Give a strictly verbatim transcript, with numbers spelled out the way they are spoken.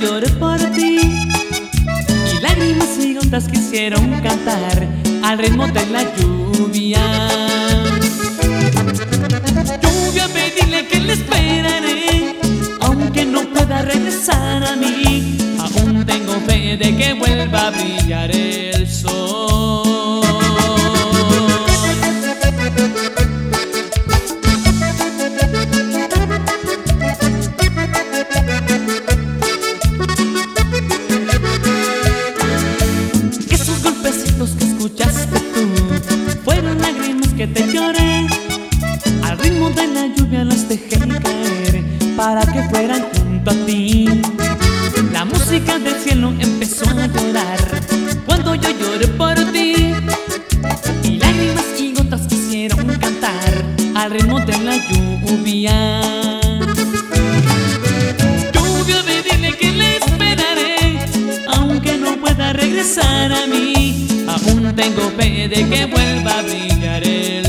lloré por ti y lágrimas y gotas quisieron cantar al ritmo de la lluvia. Lluvia, pedirle que le esperaré, aunque no pueda regresar a mí. Aún tengo fe de que vuelva a brillar el sol. Esos golpecitos que escuchaste tú fueron lágrimas que te lloré. Al ritmo de la lluvia las dejé caer para que fueran junto a ti. La música del cielo empezó a llorar cuando yo lloré por ti, y lágrimas y gotas quisieron cantar al ritmo de la lluvia. Lluvia, me dile que le esperaré, aunque no pueda regresar a mí. Aún tengo fe de que vuelva a brillar el